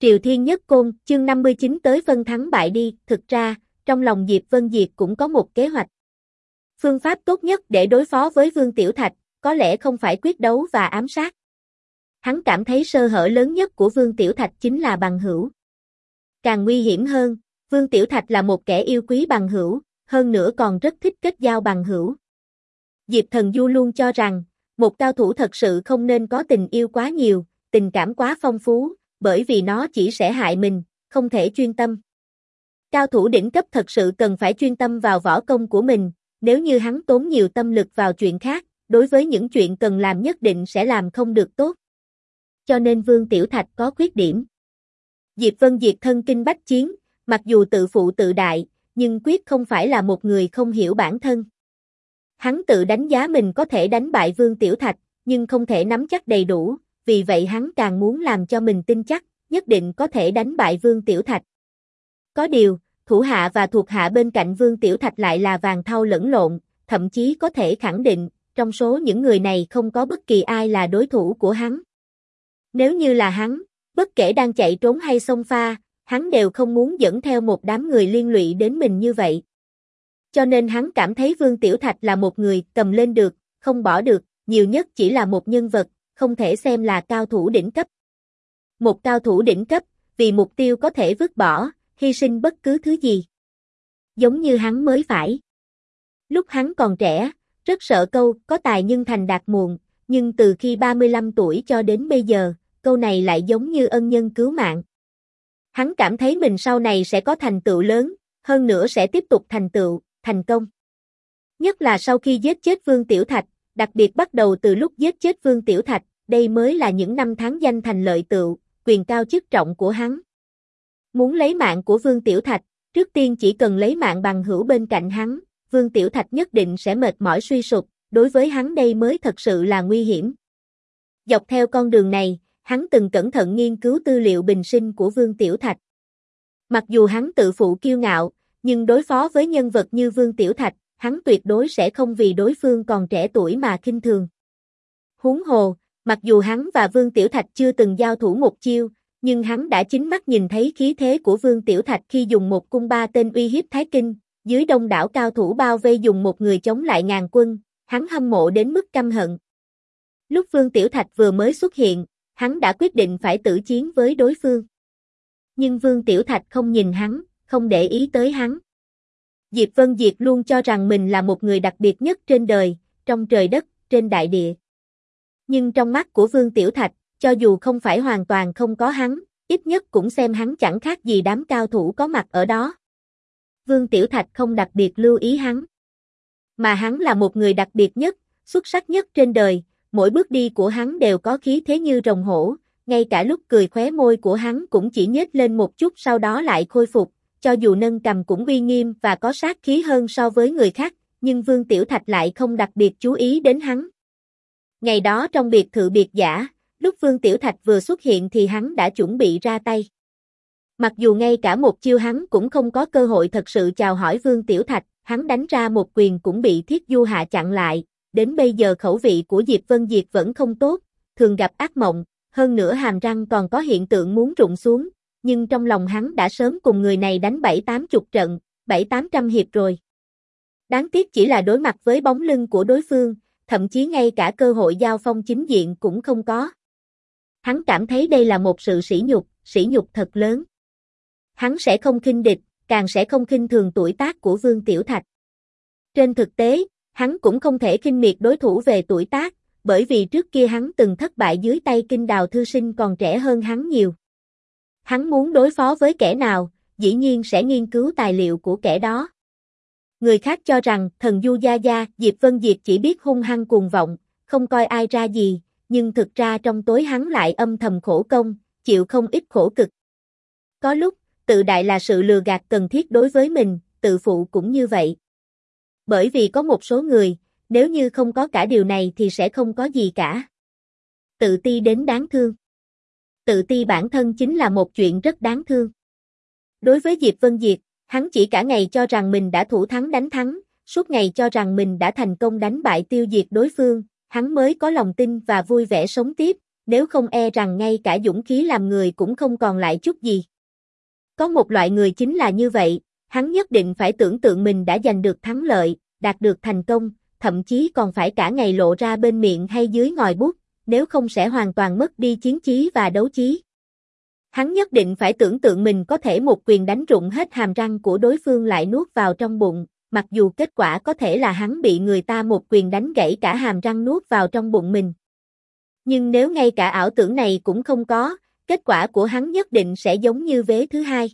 Triều Thiên Nhất Côn, chương 59 tới phân thắng bại đi, thực ra, trong lòng Diệp Vân Diệt cũng có một kế hoạch. Phương pháp tốt nhất để đối phó với Vương Tiểu Thạch, có lẽ không phải quyết đấu và ám sát. Hắn cảm thấy sơ hở lớn nhất của Vương Tiểu Thạch chính là bằng hữu. Càng nguy hiểm hơn, Vương Tiểu Thạch là một kẻ yêu quý bằng hữu, hơn nữa còn rất thích kết giao bằng hữu. Diệp Thần Du luôn cho rằng, một cao thủ thật sự không nên có tình yêu quá nhiều, tình cảm quá phong phú, bởi vì nó chỉ sẽ hại mình, không thể chuyên tâm. Cao thủ đỉnh cấp thật sự cần phải chuyên tâm vào võ công của mình, nếu như hắn tốn nhiều tâm lực vào chuyện khác, đối với những chuyện cần làm nhất định sẽ làm không được tốt. Cho nên Vương Tiểu Thạch có khuyết điểm. Diệp Vân Diệt thân kinh bách chiến, mặc dù tự phụ tự đại, nhưng quyết không phải là một người không hiểu bản thân. Hắn tự đánh giá mình có thể đánh bại Vương Tiểu Thạch, nhưng không thể nắm chắc đầy đủ, vì vậy hắn càng muốn làm cho mình tin chắc, nhất định có thể đánh bại Vương Tiểu Thạch. Có điều, thủ hạ và thuộc hạ bên cạnh Vương Tiểu Thạch lại là vàng thau lẫn lộn, thậm chí có thể khẳng định, trong số những người này không có bất kỳ ai là đối thủ của hắn. Nếu như là hắn, bất kể đang chạy trốn hay xông pha, hắn đều không muốn dẫn theo một đám người liên lụy đến mình như vậy. Cho nên hắn cảm thấy Vương Tiểu Thạch là một người cầm lên được, không bỏ được, nhiều nhất chỉ là một nhân vật, không thể xem là cao thủ đỉnh cấp. Một cao thủ đỉnh cấp, vì mục tiêu có thể vứt bỏ, hy sinh bất cứ thứ gì. Giống như hắn mới phải. Lúc hắn còn trẻ, rất sợ câu có tài nhưng thành đạt muộn, nhưng từ khi 35 tuổi cho đến bây giờ, câu này lại giống như ân nhân cứu mạng. Hắn cảm thấy mình sau này sẽ có thành tựu lớn, hơn nữa sẽ tiếp tục thành tựu, thành công. Nhất là sau khi giết chết Vương Tiểu Thạch, đặc biệt bắt đầu từ lúc giết chết Vương Tiểu Thạch, đây mới là những năm tháng danh thành lợi tựu, quyền cao chức trọng của hắn. Muốn lấy mạng của Vương Tiểu Thạch, trước tiên chỉ cần lấy mạng bằng hữu bên cạnh hắn, Vương Tiểu Thạch nhất định sẽ mệt mỏi suy sụp, đối với hắn đây mới thật sự là nguy hiểm. Dọc theo con đường này, hắn từng cẩn thận nghiên cứu tư liệu bình sinh của Vương Tiểu Thạch. Mặc dù hắn tự phụ kiêu ngạo, nhưng đối phó với nhân vật như Vương Tiểu Thạch, hắn tuyệt đối sẽ không vì đối phương còn trẻ tuổi mà khinh thường. Huống hồ, mặc dù hắn và Vương Tiểu Thạch chưa từng giao thủ một chiêu, nhưng hắn đã chính mắt nhìn thấy khí thế của Vương Tiểu Thạch khi dùng một cung ba tên uy hiếp Thái Kinh, dưới đông đảo cao thủ bao vây dùng một người chống lại ngàn quân, hắn hâm mộ đến mức căm hận. Lúc Vương Tiểu Thạch vừa mới xuất hiện, hắn đã quyết định phải tử chiến với đối phương. Nhưng Vương Tiểu Thạch không nhìn hắn, không để ý tới hắn. Diệp Vân Diệt luôn cho rằng mình là một người đặc biệt nhất trên đời, trong trời đất, trên đại địa. Nhưng trong mắt của Vương Tiểu Thạch, cho dù không phải hoàn toàn không có hắn, ít nhất cũng xem hắn chẳng khác gì đám cao thủ có mặt ở đó. Vương Tiểu Thạch không đặc biệt lưu ý hắn. Mà hắn là một người đặc biệt nhất, xuất sắc nhất trên đời, mỗi bước đi của hắn đều có khí thế như rồng hổ, ngay cả lúc cười khóe môi của hắn cũng chỉ nhếch lên một chút sau đó lại khôi phục, cho dù nâng cầm cũng uy nghiêm và có sát khí hơn so với người khác, nhưng Vương Tiểu Thạch lại không đặc biệt chú ý đến hắn. Ngày đó trong biệt thự biệt giả, lúc Vương Tiểu Thạch vừa xuất hiện thì hắn đã chuẩn bị ra tay. Mặc dù ngay cả một chiêu hắn cũng không có cơ hội thật sự chào hỏi Vương Tiểu Thạch, hắn đánh ra một quyền cũng bị Thiết Du Hạ chặn lại, đến bây giờ khẩu vị của Diệp Vân Diệt vẫn không tốt, thường gặp ác mộng, hơn nữa hàm răng còn có hiện tượng muốn rụng xuống, nhưng trong lòng hắn đã sớm cùng người này đánh 7-80 trận, 700-800 hiệp rồi. Đáng tiếc chỉ là đối mặt với bóng lưng của đối phương, thậm chí ngay cả cơ hội giao phong chính diện cũng không có. Hắn cảm thấy đây là một sự sỉ nhục thật lớn. Hắn sẽ không khinh địch, càng sẽ không khinh thường tuổi tác của Vương Tiểu Thạch. Trên thực tế, hắn cũng không thể khinh miệt đối thủ về tuổi tác, bởi vì trước kia hắn từng thất bại dưới tay Kinh Đào thư sinh còn trẻ hơn hắn nhiều. Hắn muốn đối phó với kẻ nào, dĩ nhiên sẽ nghiên cứu tài liệu của kẻ đó. Người khác cho rằng thần du gia gia, Diệp Vân Diệt chỉ biết hung hăng cuồng vọng, không coi ai ra gì, nhưng thực ra trong tối hắn lại âm thầm khổ công, chịu không ít khổ cực. Có lúc, tự đại là sự lừa gạt cần thiết đối với mình, tự phụ cũng như vậy. Bởi vì có một số người, nếu như không có cả điều này thì sẽ không có gì cả. Tự ti đến đáng thương. Tự ti bản thân chính là một chuyện rất đáng thương. Đối với Diệp Vân Diệt, hắn chỉ cả ngày cho rằng mình đã thủ thắng đánh thắng, suốt ngày cho rằng mình đã thành công đánh bại tiêu diệt đối phương, hắn mới có lòng tin và vui vẻ sống tiếp, nếu không e rằng ngay cả dũng khí làm người cũng không còn lại chút gì. Có một loại người chính là như vậy, hắn nhất định phải tưởng tượng mình đã giành được thắng lợi, đạt được thành công, thậm chí còn phải cả ngày lộ ra bên miệng hay dưới ngòi bút, nếu không sẽ hoàn toàn mất đi chiến chí và đấu chí. Hắn nhất định phải tưởng tượng mình có thể một quyền đánh rụng hết hàm răng của đối phương lại nuốt vào trong bụng, mặc dù kết quả có thể là hắn bị người ta một quyền đánh gãy cả hàm răng nuốt vào trong bụng mình. Nhưng nếu ngay cả ảo tưởng này cũng không có, kết quả của hắn nhất định sẽ giống như vế thứ hai.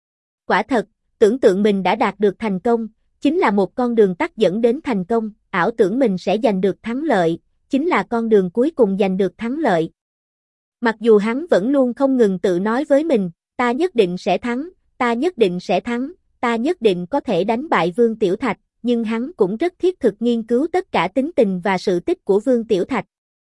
Quả thật, tưởng tượng mình đã đạt được thành công, chính là một con đường tắt dẫn đến thành công, ảo tưởng mình sẽ giành được thắng lợi, chính là con đường cuối cùng giành được thắng lợi. Mặc dù hắn vẫn luôn không ngừng tự nói với mình, ta nhất định sẽ thắng, ta nhất định sẽ thắng, ta nhất định có thể đánh bại Vương Tiểu Thạch, nhưng hắn cũng rất thiết thực nghiên cứu tất cả tính tình và sự tích của Vương Tiểu Thạch.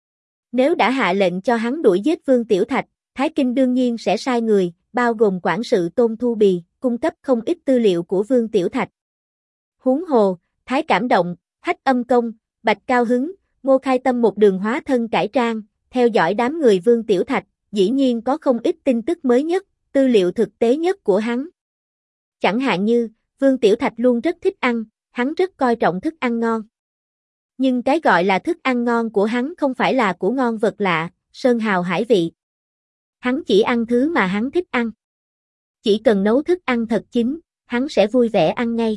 Nếu đã hạ lệnh cho hắn đuổi giết Vương Tiểu Thạch, Thái Kinh đương nhiên sẽ sai người, bao gồm quản sự Tôn Thu Bì, cung cấp không ít tư liệu của Vương Tiểu Thạch. Huống hồ, Thái Cảm Động, Hách Âm Công, Bạch Cao Hứng, Ngô Khai Tâm một đường hóa thân cải trang, theo dõi đám người Vương Tiểu Thạch, dĩ nhiên có không ít tin tức mới nhất, tư liệu thực tế nhất của hắn. Chẳng hạn như, Vương Tiểu Thạch luôn rất thích ăn, hắn rất coi trọng thức ăn ngon. Nhưng cái gọi là thức ăn ngon của hắn không phải là của ngon vật lạ, sơn hào hải vị. Hắn chỉ ăn thứ mà hắn thích ăn. Chỉ cần nấu thức ăn thật chín, hắn sẽ vui vẻ ăn ngay.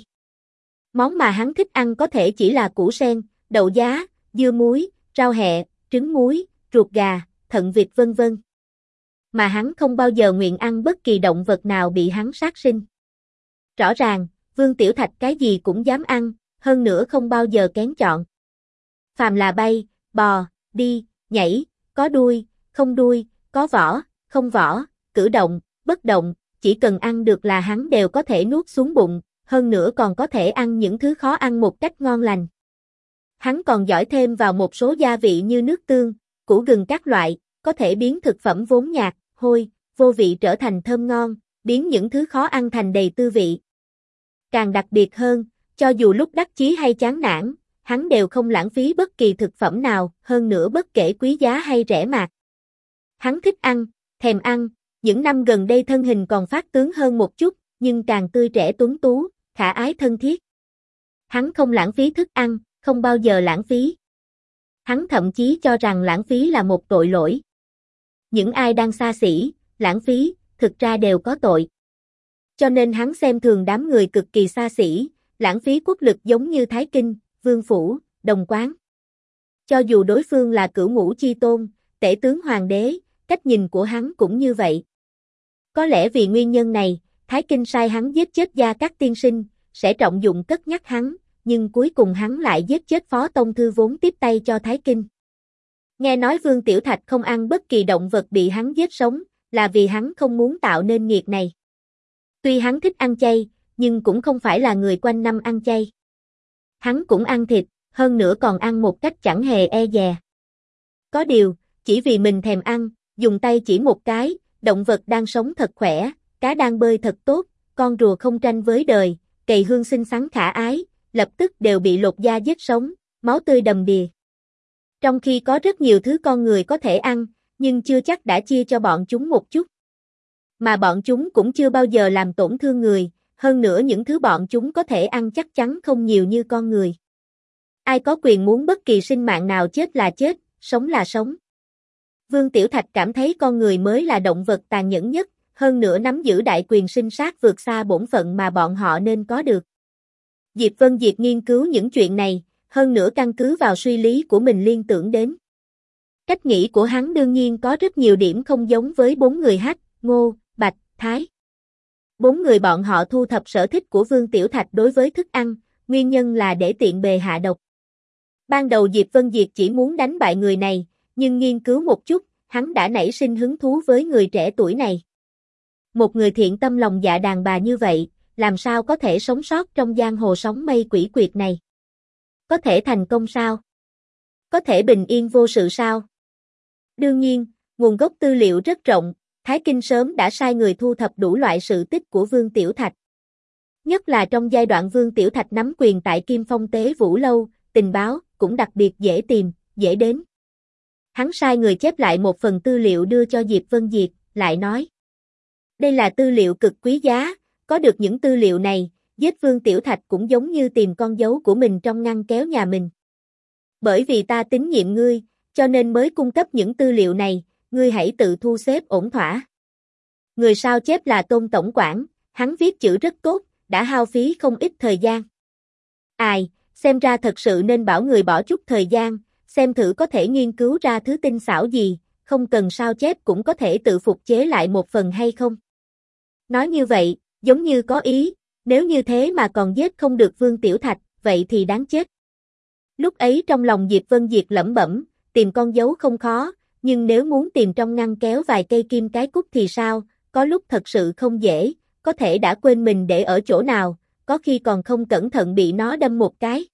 Món mà hắn thích ăn có thể chỉ là củ sen, đậu giá, dưa muối, rau hẹ, trứng muối, ruột gà, thận vịt vân vân. Mà hắn không bao giờ nguyện ăn bất kỳ động vật nào bị hắn sát sinh. Rõ ràng, Vương Tiểu Thạch cái gì cũng dám ăn, hơn nữa không bao giờ kén chọn. Phàm là bay, bò, đi, nhảy, có đuôi, không đuôi, có vỏ, không vỏ, cử động, bất động, chỉ cần ăn được là hắn đều có thể nuốt xuống bụng, hơn nữa còn có thể ăn những thứ khó ăn một cách ngon lành. Hắn còn giỏi thêm vào một số gia vị như nước tương, củ gừng các loại, có thể biến thực phẩm vốn nhạt, hôi, vô vị trở thành thơm ngon, biến những thứ khó ăn thành đầy tư vị. Càng đặc biệt hơn, cho dù lúc đắc chí hay chán nản, hắn đều không lãng phí bất kỳ thực phẩm nào, hơn nữa bất kể quý giá hay rẻ mạt. Hắn thích ăn, thèm ăn, những năm gần đây thân hình còn phát tướng hơn một chút, nhưng càng tươi trẻ tuấn tú, khả ái thân thiết. Hắn không lãng phí thức ăn, không bao giờ lãng phí. Hắn thậm chí cho rằng lãng phí là một tội lỗi. Những ai đang xa xỉ, lãng phí, thực ra đều có tội. Cho nên hắn xem thường đám người cực kỳ xa xỉ, lãng phí quốc lực giống như Thái Kinh, Vương Phủ, Đồng Quán. Cho dù đối phương là Cửu Ngũ Chi Tôn, tể tướng hoàng đế, cách nhìn của hắn cũng như vậy. Có lẽ vì nguyên nhân này, Thái Kinh sai hắn giết chết Gia Cát tiên sinh, sẽ trọng dụng cất nhắc hắn, nhưng cuối cùng hắn lại giết chết Phó Tông Thư vốn tiếp tay cho Thái Kinh. Nghe nói Vương Tiểu Thạch không ăn bất kỳ động vật bị hắn giết sống, là vì hắn không muốn tạo nên nghiệt này. Tuy hắn thích ăn chay, nhưng cũng không phải là người quanh năm ăn chay. Hắn cũng ăn thịt, hơn nữa còn ăn một cách chẳng hề e dè. Có điều, chỉ vì mình thèm ăn, dùng tay chỉ một cái, động vật đang sống thật khỏe, cá đang bơi thật tốt, con rùa không tranh với đời, cầy hương xinh xắn khả ái, lập tức đều bị lột da giết sống, máu tươi đầm đìa. Trong khi có rất nhiều thứ con người có thể ăn, nhưng chưa chắc đã chia cho bọn chúng một chút. Mà bọn chúng cũng chưa bao giờ làm tổn thương người, hơn nữa những thứ bọn chúng có thể ăn chắc chắn không nhiều như con người. Ai có quyền muốn bất kỳ sinh mạng nào chết là chết, sống là sống. Vương Tiểu Thạch cảm thấy con người mới là động vật tàn nhẫn nhất, hơn nữa nắm giữ đại quyền sinh sát vượt xa bổn phận mà bọn họ nên có được. Diệp Vân Diệp nghiên cứu những chuyện này, hơn nữa căn cứ vào suy lý của mình liên tưởng đến. Cách nghĩ của hắn đương nhiên có rất nhiều điểm không giống với bốn người Hách, Ngô, Bạch, Thái. Bốn người bọn họ thu thập sở thích của Vương Tiểu Thạch đối với thức ăn, nguyên nhân là để tiện bề hạ độc. Ban đầu Diệp Vân Diệp chỉ muốn đánh bại người này, nhưng nghiên cứu một chút, hắn đã nảy sinh hứng thú với người trẻ tuổi này. Một người thiện tâm lòng dạ đàn bà như vậy, làm sao có thể sống sót trong giang hồ sóng mây quỷ quyệt này? Có thể thành công sao? Có thể bình yên vô sự sao? Đương nhiên, nguồn gốc tư liệu rất rộng, Thái Kinh sớm đã sai người thu thập đủ loại sự tích của Vương Tiểu Thạch. Nhất là trong giai đoạn Vương Tiểu Thạch nắm quyền tại Kim Phong Tế Vũ Lâu, tình báo cũng đặc biệt dễ tìm, dễ đến. Hắn sai người chép lại một phần tư liệu đưa cho Diệp Vân Diệt, lại nói. Đây là tư liệu cực quý giá, có được những tư liệu này, giết Vương Tiểu Thạch cũng giống như tìm con dấu của mình trong ngăn kéo nhà mình. Bởi vì ta tín nhiệm ngươi, cho nên mới cung cấp những tư liệu này, ngươi hãy tự thu xếp ổn thỏa. Người sao chép là Tôn tổng quản, hắn viết chữ rất tốt, đã hao phí không ít thời gian. Ai, xem ra thật sự nên bảo người bỏ chút thời gian, xem thử có thể nghiên cứu ra thứ tinh xảo gì, không cần sao chép cũng có thể tự phục chế lại một phần hay không. Nói như vậy, giống như có ý, nếu như thế mà còn giết không được Vương Tiểu Thạch, vậy thì đáng chết. Lúc ấy trong lòng Diệp Vân Diệt lẩm bẩm, tìm con dấu không khó, nhưng nếu muốn tìm trong ngăn kéo vài cây kim cái cúc thì sao, có lúc thật sự không dễ, có thể đã quên mình để ở chỗ nào, có khi còn không cẩn thận bị nó đâm một cái.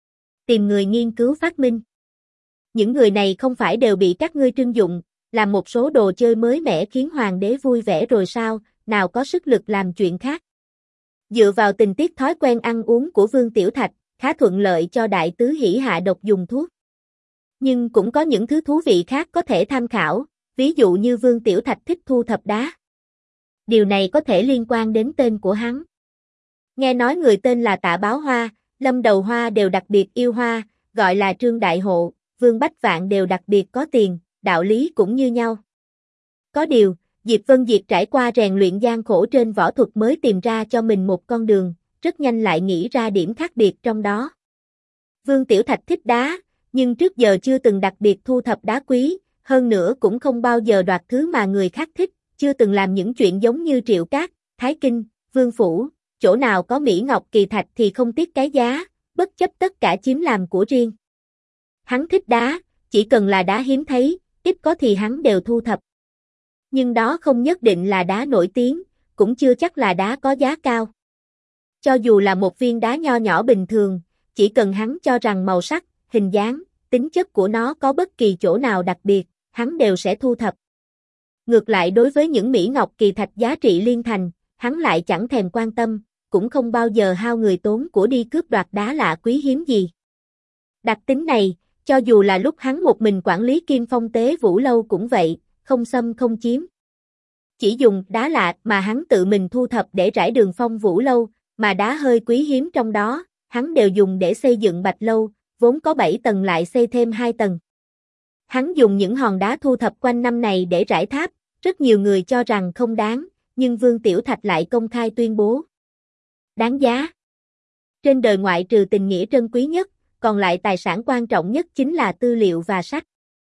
Tìm người nghiên cứu phát minh. Những người này không phải đều bị các ngươi trưng dụng, làm một số đồ chơi mới mẻ khiến hoàng đế vui vẻ rồi sao, nào có sức lực làm chuyện khác. Dựa vào tình tiết thói quen ăn uống của Vương Tiểu Thạch, khá thuận lợi cho đại tứ hỉ hạ độc dùng thuốc. Nhưng cũng có những thứ thú vị khác có thể tham khảo, ví dụ như Vương Tiểu Thạch thích thu thập đá. Điều này có thể liên quan đến tên của hắn. Nghe nói người tên là Tạ Báo Hoa, Lâm Đầu Hoa đều đặc biệt yêu hoa, gọi là Trương Đại Hộ, Vương Bách Vạn đều đặc biệt có tiền, đạo lý cũng như nhau. Có điều, Diệp Vân Diệt trải qua rèn luyện gian khổ trên võ thuật mới tìm ra cho mình một con đường, rất nhanh lại nghĩ ra điểm khác biệt trong đó. Vương Tiểu Thạch thích đá, nhưng trước giờ chưa từng đặc biệt thu thập đá quý, hơn nữa cũng không bao giờ đoạt thứ mà người khác thích, chưa từng làm những chuyện giống như Triệu Cát, Thái Kinh, Vương Phủ, chỗ nào có Mỹ Ngọc Kỳ Thạch thì không tiếc cái giá, bất chấp tất cả chiếm làm của riêng. Hắn thích đá, chỉ cần là đá hiếm thấy, ít có thì hắn đều thu thập. Nhưng đó không nhất định là đá nổi tiếng, cũng chưa chắc là đá có giá cao. Cho dù là một viên đá nho nhỏ bình thường, chỉ cần hắn cho rằng màu sắc, hình dáng, tính chất của nó có bất kỳ chỗ nào đặc biệt, hắn đều sẽ thu thập. Ngược lại đối với những Mỹ Ngọc Kỳ Thạch giá trị liên thành, hắn lại chẳng thèm quan tâm, cũng không bao giờ hao người tốn của đi cướp đoạt đá lạ quý hiếm gì. Đặc tính này, cho dù là lúc hắn một mình quản lý Kim Phong Tế Vũ Lâu cũng vậy, không xâm không chiếm. Chỉ dùng đá lạ mà hắn tự mình thu thập để rải đường Phong Vũ Lâu, mà đá hơi quý hiếm trong đó, hắn đều dùng để xây dựng Bạch Lâu, vốn có 7 tầng lại xây thêm 2 tầng. Hắn dùng những hòn đá thu thập quanh năm này để rải tháp, rất nhiều người cho rằng không đáng, nhưng Vương Tiểu Thạch lại công khai tuyên bố. Đáng giá. Trên đời ngoại trừ tình nghĩa trân quý nhất, còn lại tài sản quan trọng nhất chính là tư liệu và sách.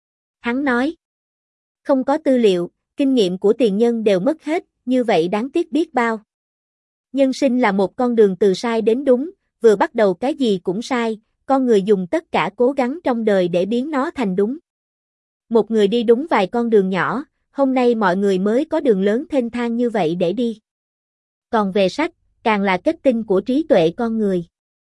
Hắn nói, không có tư liệu, kinh nghiệm của tiền nhân đều mất hết, như vậy đáng tiếc biết bao. Nhân sinh là một con đường từ sai đến đúng, vừa bắt đầu cái gì cũng sai, con người dùng tất cả cố gắng trong đời để biến nó thành đúng. Một người đi đúng vài con đường nhỏ, hôm nay mọi người mới có đường lớn thênh thang như vậy để đi. Còn về sách, càng là kết tinh của trí tuệ con người.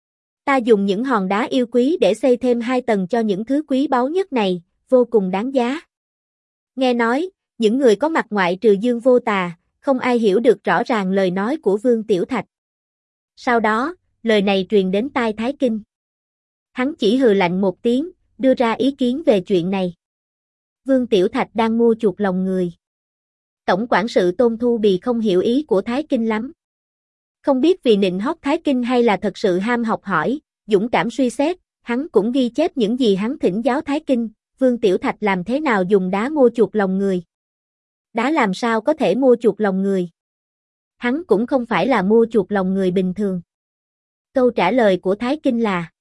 Ta dùng những hòn đá yêu quý để xây thêm 2 tầng cho những thứ quý báu nhất này, vô cùng đáng giá. Nghe nói, những người có mặt ngoại trừ Dương Vô Tà, không ai hiểu được rõ ràng lời nói của Vương Tiểu Thạch. Sau đó, lời này truyền đến tai Thái Kinh. Hắn chỉ hừ lạnh một tiếng, đưa ra ý kiến về chuyện này. Vương Tiểu Thạch đang mua chuộc lòng người. Tổng quản sự Tôn Thu Bì không hiểu ý của Thái Kinh lắm. Không biết vì nịnh hót Thái Kinh hay là thật sự ham học hỏi, dũng cảm suy xét, hắn cũng ghi chép những gì hắn thỉnh giáo Thái Kinh, Vương Tiểu Thạch làm thế nào dùng đá mua chuộc lòng người. Đá làm sao có thể mua chuộc lòng người. Hắn cũng không phải là mua chuộc lòng người bình thường. Câu trả lời của Thái Kinh là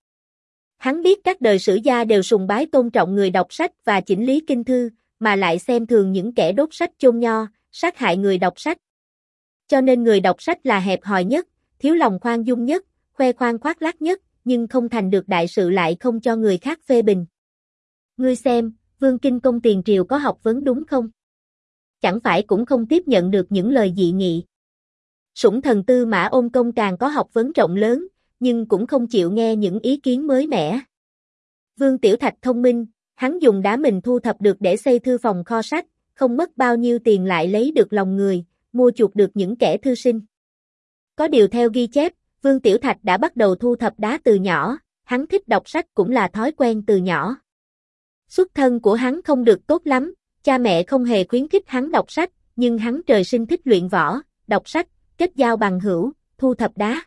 hắn biết các đời sử gia đều sùng bái tôn trọng người đọc sách và chỉnh lý kinh thư, mà lại xem thường những kẻ đốt sách chôn nho, sát hại người đọc sách. Cho nên người đọc sách là hẹp hòi nhất, thiếu lòng khoan dung nhất, khoe khoang khoác lác nhất, nhưng không thành được đại sự lại không cho người khác phê bình. Ngươi xem, Vương Kinh Công tiền triều có học vấn đúng không? Chẳng phải cũng không tiếp nhận được những lời dị nghị. Sủng thần Tư Mã Ôn Công càng có học vấn rộng lớn, nhưng cũng không chịu nghe những ý kiến mới mẻ. Vương Tiểu Thạch thông minh, hắn dùng đá mình thu thập được để xây thư phòng kho sách, không mất bao nhiêu tiền lại lấy được lòng người, mua chuộc được những kẻ thư sinh. Có điều theo ghi chép, Vương Tiểu Thạch đã bắt đầu thu thập đá từ nhỏ, hắn thích đọc sách cũng là thói quen từ nhỏ. Xuất thân của hắn không được tốt lắm, cha mẹ không hề khuyến khích hắn đọc sách, nhưng hắn trời sinh thích luyện võ, đọc sách, kết giao bằng hữu, thu thập đá.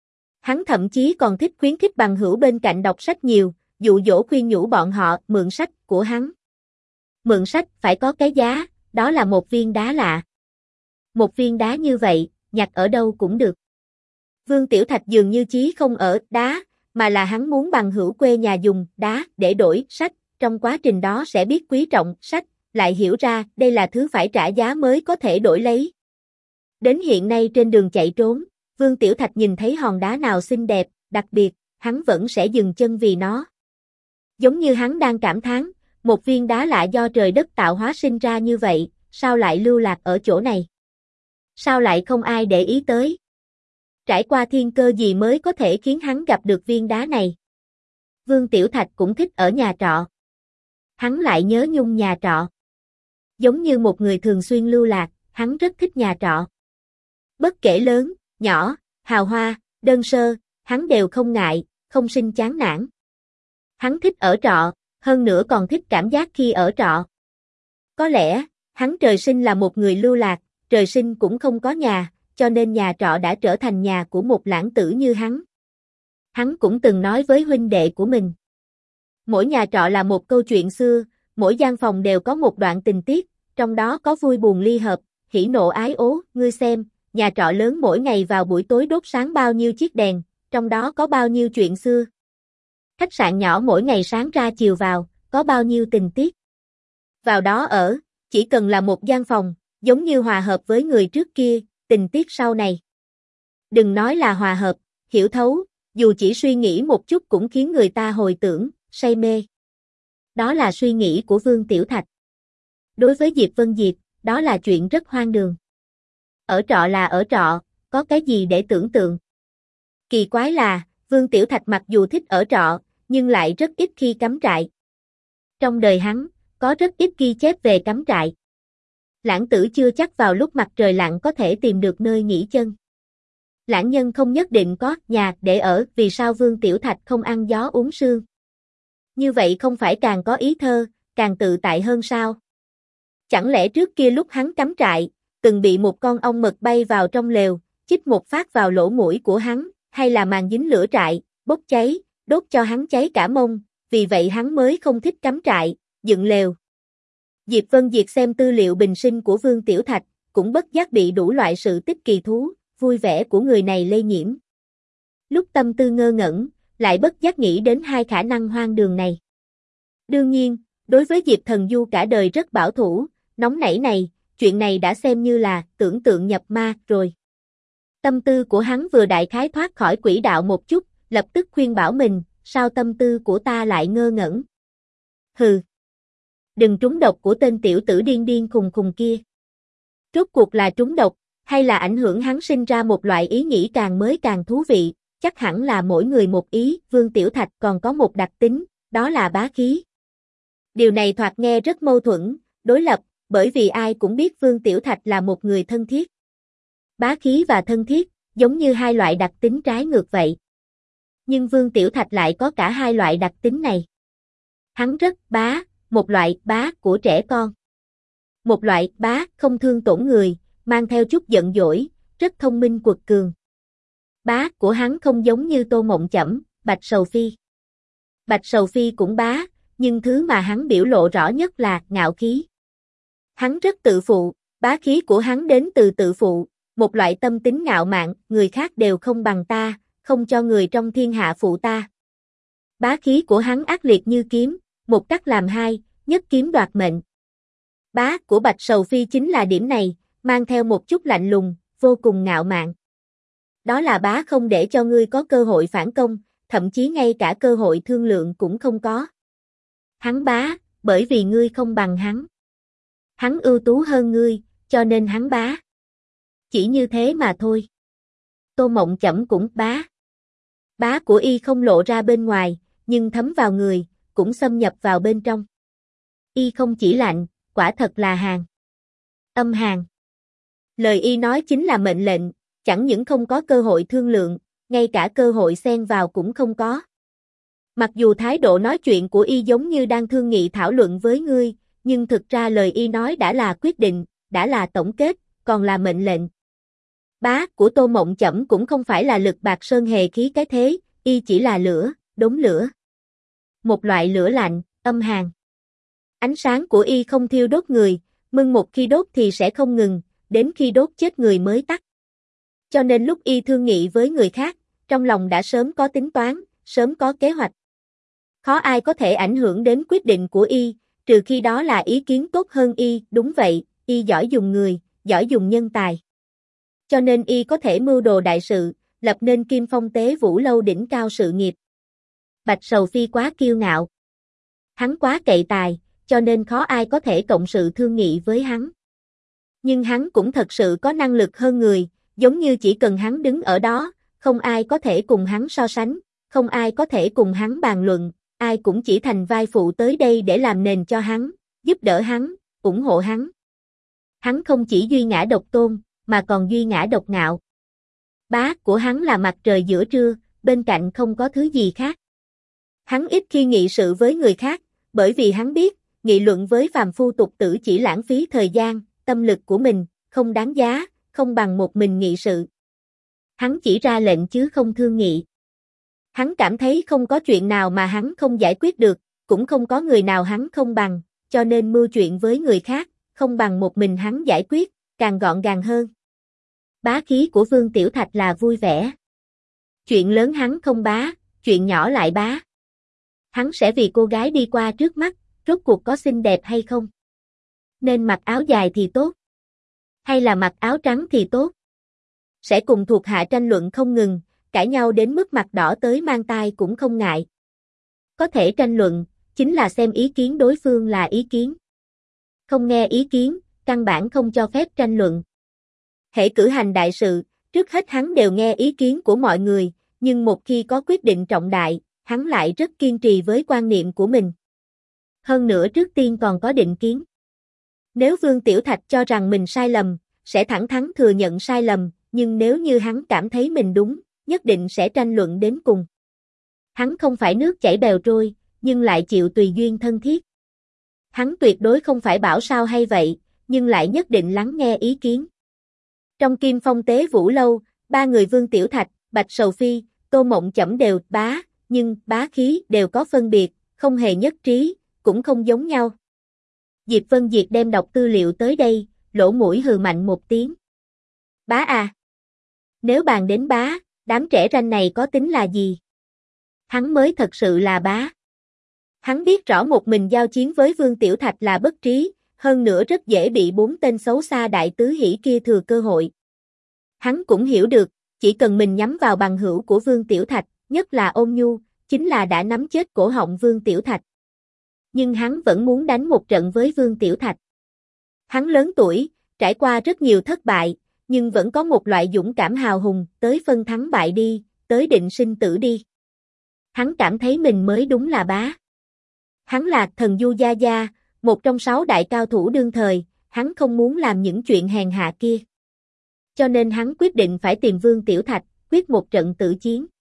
Hắn thậm chí còn thích khuyến khích bằng hữu bên cạnh đọc sách nhiều, dụ dỗ khuyên nhủ bọn họ mượn sách của hắn. Mượn sách phải có cái giá, đó là một viên đá lạ. Một viên đá như vậy, nhặt ở đâu cũng được. Vương Tiểu Thạch dường như chí không ở đá, mà là hắn muốn bằng hữu quê nhà dùng đá để đổi sách, trong quá trình đó sẽ biết quý trọng sách, lại hiểu ra đây là thứ phải trả giá mới có thể đổi lấy. Đến hiện nay trên đường chạy trốn, Vương Tiểu Thạch nhìn thấy hòn đá nào xinh đẹp, đặc biệt, hắn vẫn sẽ dừng chân vì nó. Giống như hắn đang cảm thán, một viên đá lạ do trời đất tạo hóa sinh ra như vậy, sao lại lưu lạc ở chỗ này? Sao lại không ai để ý tới? Trải qua thiên cơ gì mới có thể khiến hắn gặp được viên đá này? Vương Tiểu Thạch cũng thích ở nhà trọ. Hắn lại nhớ nhung nhà trọ. Giống như một người thường xuyên lưu lạc, hắn rất thích nhà trọ. Bất kể lớn, nhỏ, hào hoa, đơn sơ, hắn đều không ngại, không sinh chán nản. Hắn thích ở trọ, hơn nữa còn thích cảm giác khi ở trọ. Có lẽ, hắn trời sinh là một người lưu lạc, trời sinh cũng không có nhà, cho nên nhà trọ đã trở thành nhà của một lãng tử như hắn. Hắn cũng từng nói với huynh đệ của mình. Mỗi nhà trọ là một câu chuyện xưa, mỗi gian phòng đều có một đoạn tình tiết, trong đó có vui buồn ly hợp, hỉ nộ ái ố, ngươi xem, nhà trọ lớn mỗi ngày vào buổi tối đốt sáng bao nhiêu chiếc đèn, trong đó có bao nhiêu chuyện xưa. Khách sạn nhỏ mỗi ngày sáng ra chiều vào, có bao nhiêu tình tiết. Vào đó ở, chỉ cần là một gian phòng, giống như hòa hợp với người trước kia, tình tiết sau này. Đừng nói là hòa hợp, hiểu thấu, dù chỉ suy nghĩ một chút cũng khiến người ta hồi tưởng, say mê. Đó là suy nghĩ của Vương Tiểu Thạch. Đối với Diệp Vân Diệp, đó là chuyện rất hoang đường. Ở trọ là ở trọ, có cái gì để tưởng tượng. Kỳ quái là, Vương Tiểu Thạch mặc dù thích ở trọ, nhưng lại rất ít khi cắm trại. Trong đời hắn, có rất ít ghi chép về cắm trại. Lãng tử chưa chắc vào lúc mặt trời lặn có thể tìm được nơi nghỉ chân. Lãng nhân không nhất định có nhà để ở, vì sao Vương Tiểu Thạch không ăn gió uống sương? Như vậy không phải càng có ý thơ, càng tự tại hơn sao? Chẳng lẽ trước kia lúc hắn cắm trại, từng bị một con ong mật bay vào trong lều, chích một phát vào lỗ mũi của hắn, hay là màn dính lửa trại, bốc cháy, đốt cho hắn cháy cả mông, vì vậy hắn mới không thích cắm trại, dựng lều. Diệp Vân Diệt xem tư liệu bình sinh của Vương Tiểu Thạch, cũng bất giác bị đủ loại sự tích kỳ thú, vui vẻ của người này lây nhiễm. Lúc tâm tư ngơ ngẩn, lại bất giác nghĩ đến hai khả năng hoang đường này. Đương nhiên, đối với Diệp Thần Du cả đời rất bảo thủ, nóng nảy này, chuyện này đã xem như là tưởng tượng nhập ma rồi. Tâm tư của hắn vừa đại khái thoát khỏi quỹ đạo một chút, lập tức khuyên bảo mình, sao tâm tư của ta lại ngơ ngẩn? Hừ. Đừng trúng độc của tên tiểu tử điên điên khùng khùng kia. Rốt cuộc là trúng độc, hay là ảnh hưởng hắn sinh ra một loại ý nghĩ càng mới càng thú vị, chắc hẳn là mỗi người một ý, Vương Tiểu Thạch còn có một đặc tính, đó là bá khí. Điều này thoạt nghe rất mâu thuẫn, đối lập, bởi vì ai cũng biết Vương Tiểu Thạch là một người thân thiết. Bá khí và thân thiết, giống như hai loại đặc tính trái ngược vậy. Nhưng Vương Tiểu Thạch lại có cả hai loại đặc tính này. Hắn rất bá, một loại bá của trẻ con. Một loại bá không thương tổn người, mang theo chút giận dỗi, rất thông minh quật cường. Bá của hắn không giống như Tô Mộng Chẩm, Bạch Sầu Phi. Bạch Sầu Phi cũng bá, nhưng thứ mà hắn biểu lộ rõ nhất là ngạo khí. Hắn rất tự phụ, bá khí của hắn đến từ tự phụ, một loại tâm tính ngạo mạn, người khác đều không bằng ta, không cho người trong thiên hạ phụ ta. Bá khí của hắn ác liệt như kiếm, một cắt làm hai, nhất kiếm đoạt mệnh. Bá của Bạch Sầu Phi chính là điểm này, mang theo một chút lạnh lùng, vô cùng ngạo mạn. Đó là bá không để cho ngươi có cơ hội phản công, thậm chí ngay cả cơ hội thương lượng cũng không có. Hắn bá, bởi vì ngươi không bằng hắn. Hắn ưu tú hơn ngươi, cho nên hắn bá. Chỉ như thế mà thôi. Tô Mộng Chẩm cũng bá. Bá của y không lộ ra bên ngoài, nhưng thấm vào người, cũng xâm nhập vào bên trong. Y không chỉ lạnh, quả thật là hàn. Âm hàn. Lời y nói chính là mệnh lệnh, chẳng những không có cơ hội thương lượng, ngay cả cơ hội xen vào cũng không có. Mặc dù thái độ nói chuyện của y giống như đang thương nghị thảo luận với ngươi, nhưng thực ra lời y nói đã là quyết định, đã là tổng kết, còn là mệnh lệnh. Bá của Tô Mộng Chẩm cũng không phải là lực bạc sơn hề khí cái thế, y chỉ là lửa, đống lửa. Một loại lửa lạnh, âm hàn. Ánh sáng của y không thiêu đốt người, mưng một khi đốt thì sẽ không ngừng, đến khi đốt chết người mới tắt. Cho nên lúc y thương nghị với người khác, trong lòng đã sớm có tính toán, sớm có kế hoạch. Khó ai có thể ảnh hưởng đến quyết định của y, trừ khi đó là ý kiến tốt hơn y, đúng vậy, y giỏi dùng người, giỏi dùng nhân tài. Cho nên y có thể mưu đồ đại sự, lập nên Kim Phong Tế Vũ Lâu đỉnh cao sự nghiệp. Bạch Sầu Phi quá kiêu ngạo. Hắn quá cậy tài, cho nên khó ai có thể cộng sự thương nghị với hắn. Nhưng hắn cũng thật sự có năng lực hơn người, giống như chỉ cần hắn đứng ở đó, không ai có thể cùng hắn so sánh, không ai có thể cùng hắn bàn luận, ai cũng chỉ thành vai phụ tới đây để làm nền cho hắn, giúp đỡ hắn, ủng hộ hắn. Hắn không chỉ duy ngã độc tôn, mà còn duy ngã độc ngạo. Bá của hắn là mặt trời giữa trưa, bên cạnh không có thứ gì khác. Hắn ít khi nghị sự với người khác, bởi vì hắn biết, nghị luận với phàm phu tục tử chỉ lãng phí thời gian, tâm lực của mình, không đáng giá, không bằng một mình nghị sự. Hắn chỉ ra lệnh chứ không thương nghị. Hắn cảm thấy không có chuyện nào mà hắn không giải quyết được, cũng không có người nào hắn không bằng, cho nên mưu chuyện với người khác, không bằng một mình hắn giải quyết, càng gọn gàng hơn. Bá khí của Vương Tiểu Thạch là vui vẻ. Chuyện lớn hắn không bá, chuyện nhỏ lại bá. Hắn sẽ vì cô gái đi qua trước mắt, rốt cuộc có xinh đẹp hay không? Nên mặc áo dài thì tốt? Hay là mặc áo trắng thì tốt? Sẽ cùng thuộc hạ tranh luận không ngừng, cãi nhau đến mức mặt đỏ tới mang tai cũng không ngại. Có thể tranh luận, chính là xem ý kiến đối phương là ý kiến. Không nghe ý kiến, căn bản không cho phép tranh luận. Hễ cử hành đại sự, trước hết hắn đều nghe ý kiến của mọi người, nhưng một khi có quyết định trọng đại, hắn lại rất kiên trì với quan niệm của mình. Hơn nữa trước tiên còn có định kiến. Nếu Vương Tiểu Thạch cho rằng mình sai lầm, sẽ thẳng thắn thừa nhận sai lầm, nhưng nếu như hắn cảm thấy mình đúng, nhất định sẽ tranh luận đến cùng. Hắn không phải nước chảy bèo trôi, nhưng lại chịu tùy duyên thân thiết. Hắn tuyệt đối không phải bảo sao hay vậy, nhưng lại nhất định lắng nghe ý kiến. Trong Kim Phong Tế Vũ Lâu, ba người Vương Tiểu Thạch, Bạch Sầu Phi, Tô Mộng Chẩm đều bá, nhưng bá khí đều có phân biệt, không hề nhất trí, cũng không giống nhau. Diệp Vân Diệt đem đọc tư liệu tới đây, lỗ mũi hừ mạnh một tiếng. Bá à! Nếu bàn đến bá, đám trẻ ranh này có tính là gì? Hắn mới thật sự là bá. Hắn biết rõ một mình giao chiến với Vương Tiểu Thạch là bất trí, hơn nữa rất dễ bị bốn tên xấu xa đại tứ hỷ kia thừa cơ hội. Hắn cũng hiểu được, chỉ cần mình nhắm vào bằng hữu của Vương Tiểu Thạch, nhất là Ôn Nhu, chính là đã nắm chết cổ họng Vương Tiểu Thạch. Nhưng hắn vẫn muốn đánh một trận với Vương Tiểu Thạch. Hắn lớn tuổi, trải qua rất nhiều thất bại, nhưng vẫn có một loại dũng cảm hào hùng, tới phân thắng bại đi, tới định sinh tử đi. Hắn cảm thấy mình mới đúng là bá. Hắn là thần Du Gia Gia, một trong 6 đại cao thủ đương thời, hắn không muốn làm những chuyện hèn hạ kia. Cho nên hắn quyết định phải tìm Vương Tiểu Thạch, quyết một trận tử chiến.